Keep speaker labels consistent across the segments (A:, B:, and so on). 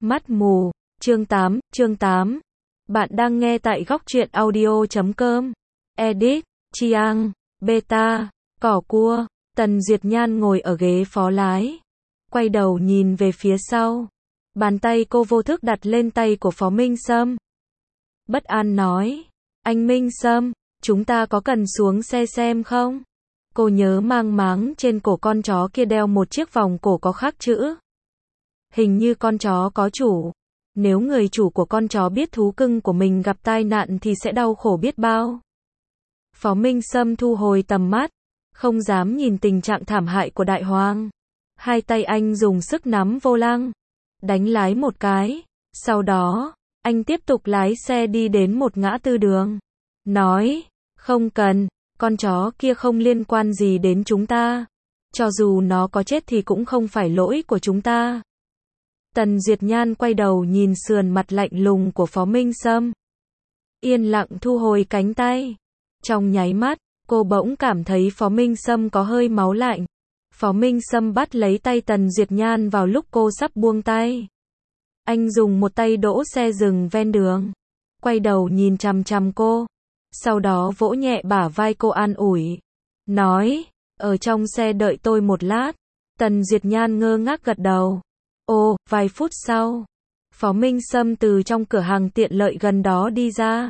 A: Mắt mù. Chương 8. Bạn đang nghe tại góc truyện audio.com. Edit, Chiang, Beta, Cỏ Cua. Tần Duyệt Nhan ngồi ở ghế phó lái. Quay đầu nhìn về phía sau. Bàn tay cô vô thức đặt lên tay của Phó Minh Sâm. Bất an nói. Anh Minh Sâm, chúng ta có cần xuống xe xem không? Cô nhớ mang máng trên cổ con chó kia đeo một chiếc vòng cổ có khắc chữ. Hình như con chó có chủ. Nếu người chủ của con chó biết thú cưng của mình gặp tai nạn thì sẽ đau khổ biết bao. Phó Minh Sâm thu hồi tầm mắt, không dám nhìn tình trạng thảm hại của Đại Hoàng. Hai tay anh dùng sức nắm vô lăng, đánh lái một cái. Sau đó, anh tiếp tục lái xe đi đến một ngã tư đường. Nói, không cần, con chó kia không liên quan gì đến chúng ta. Cho dù nó có chết thì cũng không phải lỗi của chúng ta. Tần Duyệt Nhan quay đầu nhìn sườn mặt lạnh lùng của Phó Minh Sâm. Yên lặng thu hồi cánh tay. Trong nháy mắt, cô bỗng cảm thấy Phó Minh Sâm có hơi máu lạnh. Phó Minh Sâm bắt lấy tay Tần Duyệt Nhan vào lúc cô sắp buông tay. Anh dùng một tay đỗ xe dừng ven đường. Quay đầu nhìn chằm chằm cô. Sau đó vỗ nhẹ bả vai cô an ủi. Nói, ở trong xe đợi tôi một lát. Tần Duyệt Nhan ngơ ngác gật đầu. Ồ, vài phút sau, Phó Minh Sâm từ trong cửa hàng tiện lợi gần đó đi ra.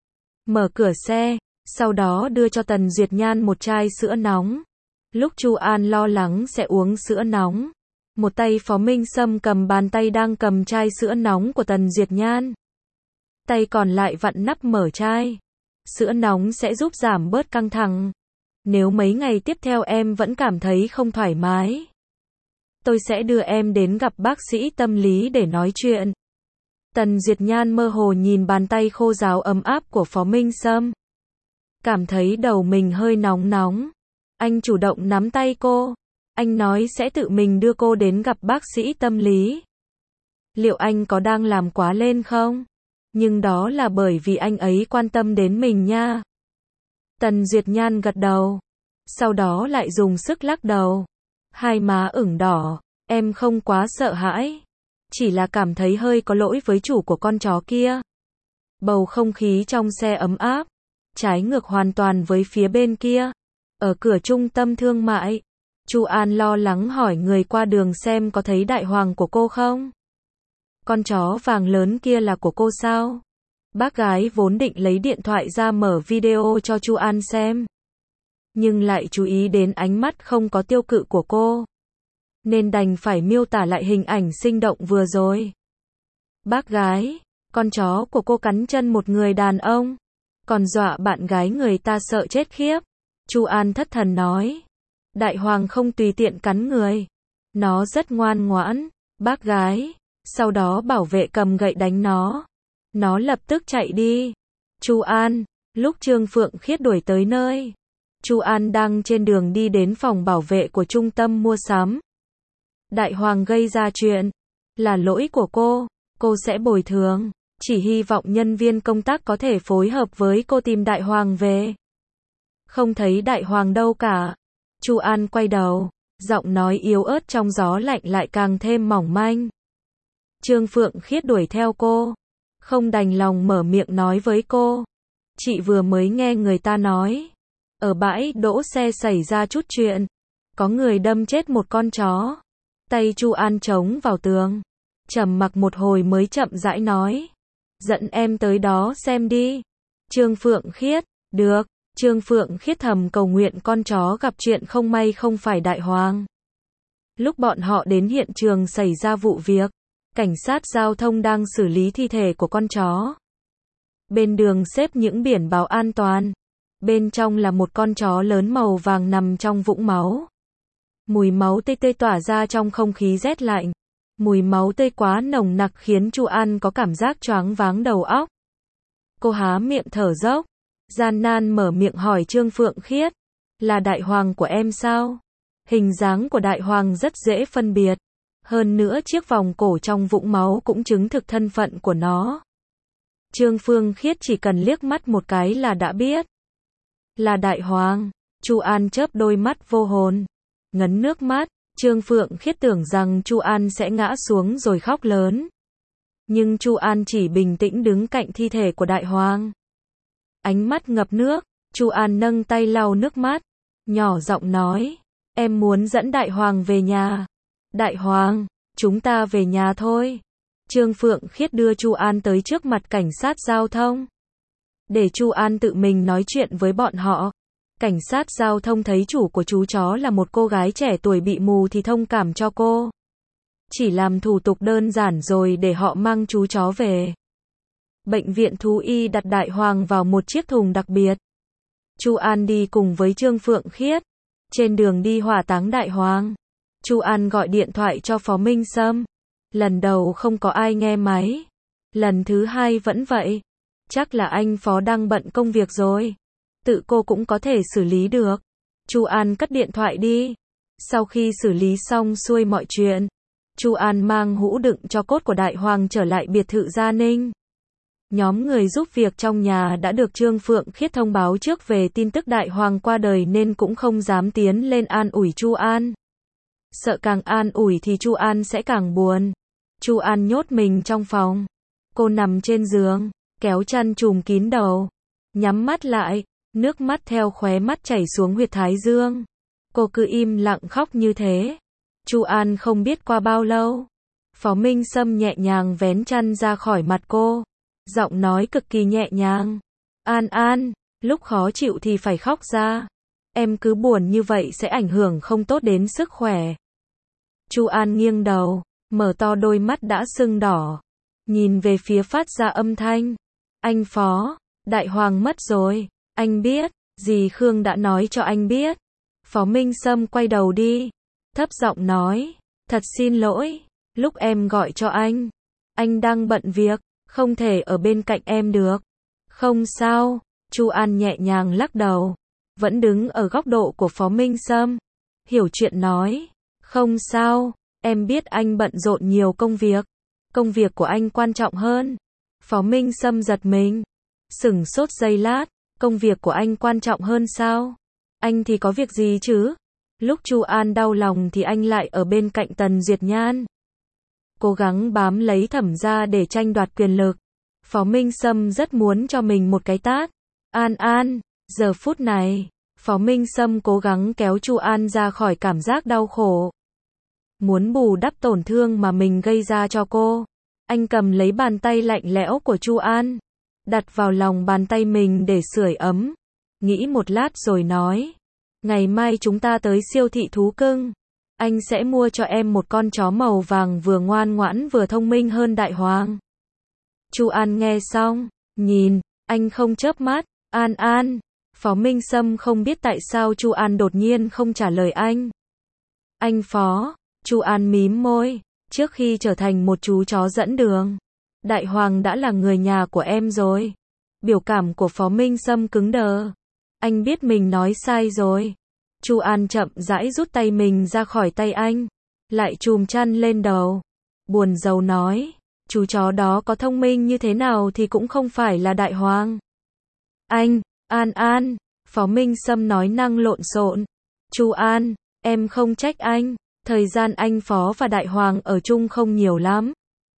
A: Mở cửa xe, sau đó đưa cho Tần Duyệt Nhan một chai sữa nóng. Lúc Chu An lo lắng sẽ uống sữa nóng, một tay Phó Minh Sâm cầm bàn tay đang cầm chai sữa nóng của Tần Duyệt Nhan. Tay còn lại vặn nắp mở chai. Sữa nóng sẽ giúp giảm bớt căng thẳng. Nếu mấy ngày tiếp theo em vẫn cảm thấy không thoải mái, tôi sẽ đưa em đến gặp bác sĩ tâm lý để nói chuyện. Tần Duyệt Nhan mơ hồ nhìn bàn tay khô ráo ấm áp của Phó Minh Sâm. Cảm thấy đầu mình hơi nóng nóng. Anh chủ động nắm tay cô. Anh nói sẽ tự mình đưa cô đến gặp bác sĩ tâm lý. Liệu anh có đang làm quá lên không? Nhưng đó là bởi vì anh ấy quan tâm đến mình nha. Tần Duyệt Nhan gật đầu. Sau đó lại dùng sức lắc đầu. Hai má ửng đỏ. Em không quá sợ hãi. Chỉ là cảm thấy hơi có lỗi với chủ của con chó kia. Bầu không khí trong xe ấm áp. Trái ngược hoàn toàn với phía bên kia. Ở cửa trung tâm thương mại, Chu An lo lắng hỏi người qua đường xem có thấy Đại Hoàng của cô không? Con chó vàng lớn kia là của cô sao? Bác gái vốn định lấy điện thoại ra mở video cho Chu An xem. Nhưng lại chú ý đến ánh mắt không có tiêu cự của cô. Nên đành phải miêu tả lại hình ảnh sinh động vừa rồi. Bác gái, con chó của cô cắn chân một người đàn ông. Còn dọa bạn gái người ta sợ chết khiếp. Chu An thất thần nói. Đại Hoàng không tùy tiện cắn người. Nó rất ngoan ngoãn, bác gái. Sau đó bảo vệ cầm gậy đánh nó. Nó lập tức chạy đi. Chu An, lúc Trương Phượng Khiết đuổi tới nơi. Chu An đang trên đường đi đến phòng bảo vệ của trung tâm mua sắm. Đại Hoàng gây ra chuyện. Là lỗi của cô sẽ bồi thường. Chỉ hy vọng nhân viên công tác có thể phối hợp với cô tìm Đại Hoàng về. Không thấy Đại Hoàng đâu cả. Chu An quay đầu, giọng nói yếu ớt trong gió lạnh lại càng thêm mỏng manh. Trương Phượng Khiết đuổi theo cô, không đành lòng mở miệng nói với cô. Chị vừa mới nghe người ta nói, ở bãi đỗ xe xảy ra chút chuyện, có người đâm chết một con chó. Tay Chu An chống vào tường, trầm mặc một hồi mới chậm rãi nói. Dẫn em tới đó xem đi. Trương Phượng Khiết, được. Trương Phượng Khiết thầm cầu nguyện con chó gặp chuyện không may không phải Đại Hoàng. Lúc bọn họ đến hiện trường xảy ra vụ việc, cảnh sát giao thông đang xử lý thi thể của con chó. Bên đường xếp những biển báo an toàn. Bên trong là một con chó lớn màu vàng nằm trong vũng máu. Mùi máu tươi tươi tỏa ra trong không khí rét lạnh. Mùi máu tươi quá nồng nặc khiến Chu An có cảm giác choáng váng đầu óc. Cô há miệng thở dốc, gian nan mở miệng hỏi Trương Phượng Khiết. Là Đại Hoàng của em sao? Hình dáng của Đại Hoàng rất dễ phân biệt. Hơn nữa chiếc vòng cổ trong vũng máu cũng chứng thực thân phận của nó. Trương Phượng Khiết chỉ cần liếc mắt một cái là đã biết. Là Đại Hoàng. Chu An chớp đôi mắt vô hồn, ngấn nước mắt. Trương Phượng Khiết tưởng rằng Chu An sẽ ngã xuống rồi khóc lớn. Nhưng Chu An chỉ bình tĩnh đứng cạnh thi thể của Đại Hoàng. Ánh mắt ngập nước, Chu An nâng tay lau nước mắt, nhỏ giọng nói, em muốn dẫn Đại Hoàng về nhà. Đại Hoàng, chúng ta về nhà thôi. Trương Phượng Khiết đưa Chu An tới trước mặt cảnh sát giao thông. Để Chu An tự mình nói chuyện với bọn họ. Cảnh sát giao thông thấy chủ của chú chó là một cô gái trẻ tuổi bị mù thì thông cảm cho cô. Chỉ làm thủ tục đơn giản rồi để họ mang chú chó về. Bệnh viện thú y đặt Đại Hoàng vào một chiếc thùng đặc biệt. Chu An đi cùng với Trương Phượng Khiết. Trên đường đi hỏa táng Đại Hoàng, Chu An gọi điện thoại cho Phó Minh Sâm. Lần đầu không có ai nghe máy. Lần thứ hai vẫn vậy. Chắc là anh Phó đang bận công việc rồi. Tự cô cũng có thể xử lý được. Chu An cất điện thoại đi. Sau khi xử lý xong xuôi mọi chuyện, Chu An mang hũ đựng tro cốt của Đại Hoàng trở lại biệt thự Gia Ninh. Nhóm người giúp việc trong nhà đã được Trương Phượng Khiết thông báo trước về tin tức Đại Hoàng qua đời nên cũng không dám tiến lên an ủi Chu An. Sợ càng an ủi thì Chu An sẽ càng buồn. Chu An nhốt mình trong phòng. Cô nằm trên giường, kéo chăn trùm kín đầu, nhắm mắt lại, nước mắt theo khóe mắt chảy xuống huyệt thái dương. Cô cứ im lặng khóc như thế. Chu An không biết qua bao lâu, Phó Minh Sâm nhẹ nhàng vén chăn ra khỏi mặt cô, giọng nói cực kỳ nhẹ nhàng. An An, lúc khó chịu thì phải khóc ra. Em cứ buồn như vậy sẽ ảnh hưởng không tốt đến sức khỏe. Chu An nghiêng đầu, mở to đôi mắt đã sưng đỏ, nhìn về phía phát ra âm thanh. Anh Phó, Đại Hoàng mất rồi, anh biết, dì Khương đã nói cho anh biết. Phó Minh Sâm quay đầu đi, thấp giọng nói, thật xin lỗi, lúc em gọi cho anh đang bận việc, không thể ở bên cạnh em được. Không sao, Chu An nhẹ nhàng lắc đầu, vẫn đứng ở góc độ của Phó Minh Sâm, hiểu chuyện nói, không sao, em biết anh bận rộn nhiều công việc của anh quan trọng hơn. Phó Minh Sâm giật mình, sửng sốt giây lát, công việc của anh quan trọng hơn sao? Anh thì có việc gì chứ? Lúc Chu An đau lòng thì anh lại ở bên cạnh Tần Duyệt Nhan, cố gắng bám lấy Thẩm gia để tranh đoạt quyền lực. Phó Minh Sâm rất muốn cho mình một cái tát. An An, giờ phút này, Phó Minh Sâm cố gắng kéo Chu An ra khỏi cảm giác đau khổ, muốn bù đắp tổn thương mà mình gây ra cho cô. Anh cầm lấy bàn tay lạnh lẽo của Chu An, đặt vào lòng bàn tay mình để sưởi ấm. Nghĩ một lát rồi nói, ngày mai chúng ta tới siêu thị thú cưng. Anh sẽ mua cho em một con chó màu vàng vừa ngoan ngoãn vừa thông minh hơn Đại Hoàng. Chu An nghe xong, nhìn anh không chớp mắt. An An. Phó Minh Sâm không biết tại sao Chu An đột nhiên không trả lời anh. Anh Phó. Chu An mím môi. Trước khi trở thành một chú chó dẫn đường, Đại Hoàng đã là người nhà của em rồi. Biểu cảm của Phó Minh Sâm cứng đờ. Anh biết mình nói sai rồi. Chu An chậm rãi rút tay mình ra khỏi tay anh, lại chùm chăn lên đầu, buồn rầu nói, chú chó đó có thông minh như thế nào thì cũng không phải là Đại Hoàng. Anh, An An, Phó Minh Sâm nói năng lộn xộn. Chu An, em không trách anh, thời gian anh Phó và Đại Hoàng ở chung không nhiều lắm.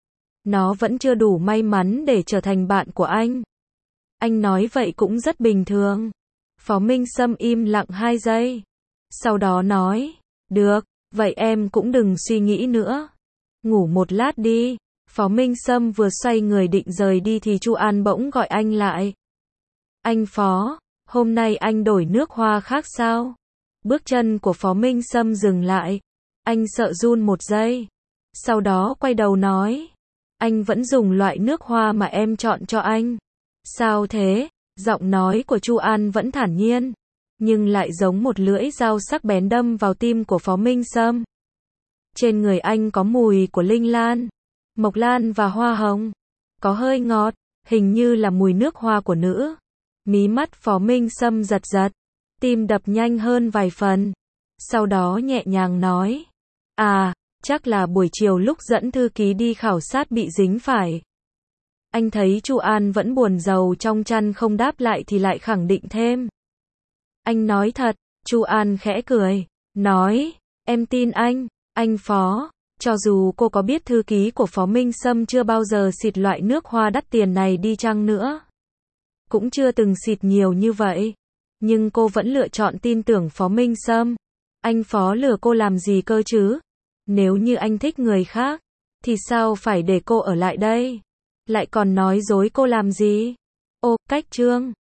A: Nó vẫn chưa đủ may mắn để trở thành bạn của anh. Anh nói vậy cũng rất bình thường. Phó Minh Sâm im lặng 2 giây. Sau đó nói, được, vậy em cũng đừng suy nghĩ nữa. Ngủ một lát đi. Phó Minh Sâm vừa xoay người định rời đi thì Chu An bỗng gọi anh lại. Anh Phó, hôm nay anh đổi nước hoa khác sao? Bước chân của Phó Minh Sâm dừng lại. Anh sợ run một giây. Sau đó quay đầu nói, anh vẫn dùng loại nước hoa mà em chọn cho anh. Sao thế? Giọng nói của Chu An vẫn thản nhiên, nhưng lại giống một lưỡi dao sắc bén đâm vào tim của Phó Minh Sâm. Trên người anh có mùi của linh lan, mộc lan và hoa hồng, có hơi ngọt, hình như là mùi nước hoa của nữ. Mí mắt Phó Minh Sâm giật giật, tim đập nhanh hơn vài phần. Sau đó nhẹ nhàng nói, chắc là buổi chiều lúc dẫn thư ký đi khảo sát bị dính phải. Anh thấy Chu An vẫn buồn rầu trong chăn không đáp lại thì lại khẳng định thêm. Anh nói thật. Chu An khẽ cười, nói, em tin anh Phó, Cho dù cô có biết thư ký của Phó Minh Sâm chưa bao giờ xịt loại nước hoa đắt tiền này đi chăng nữa, cũng chưa từng xịt nhiều như vậy, nhưng cô vẫn lựa chọn tin tưởng Phó Minh Sâm. Anh Phó lừa cô làm gì cơ chứ? Nếu như anh thích người khác, thì sao phải để cô ở lại đây? Lại còn nói dối cô làm gì? Ô, cách Trương.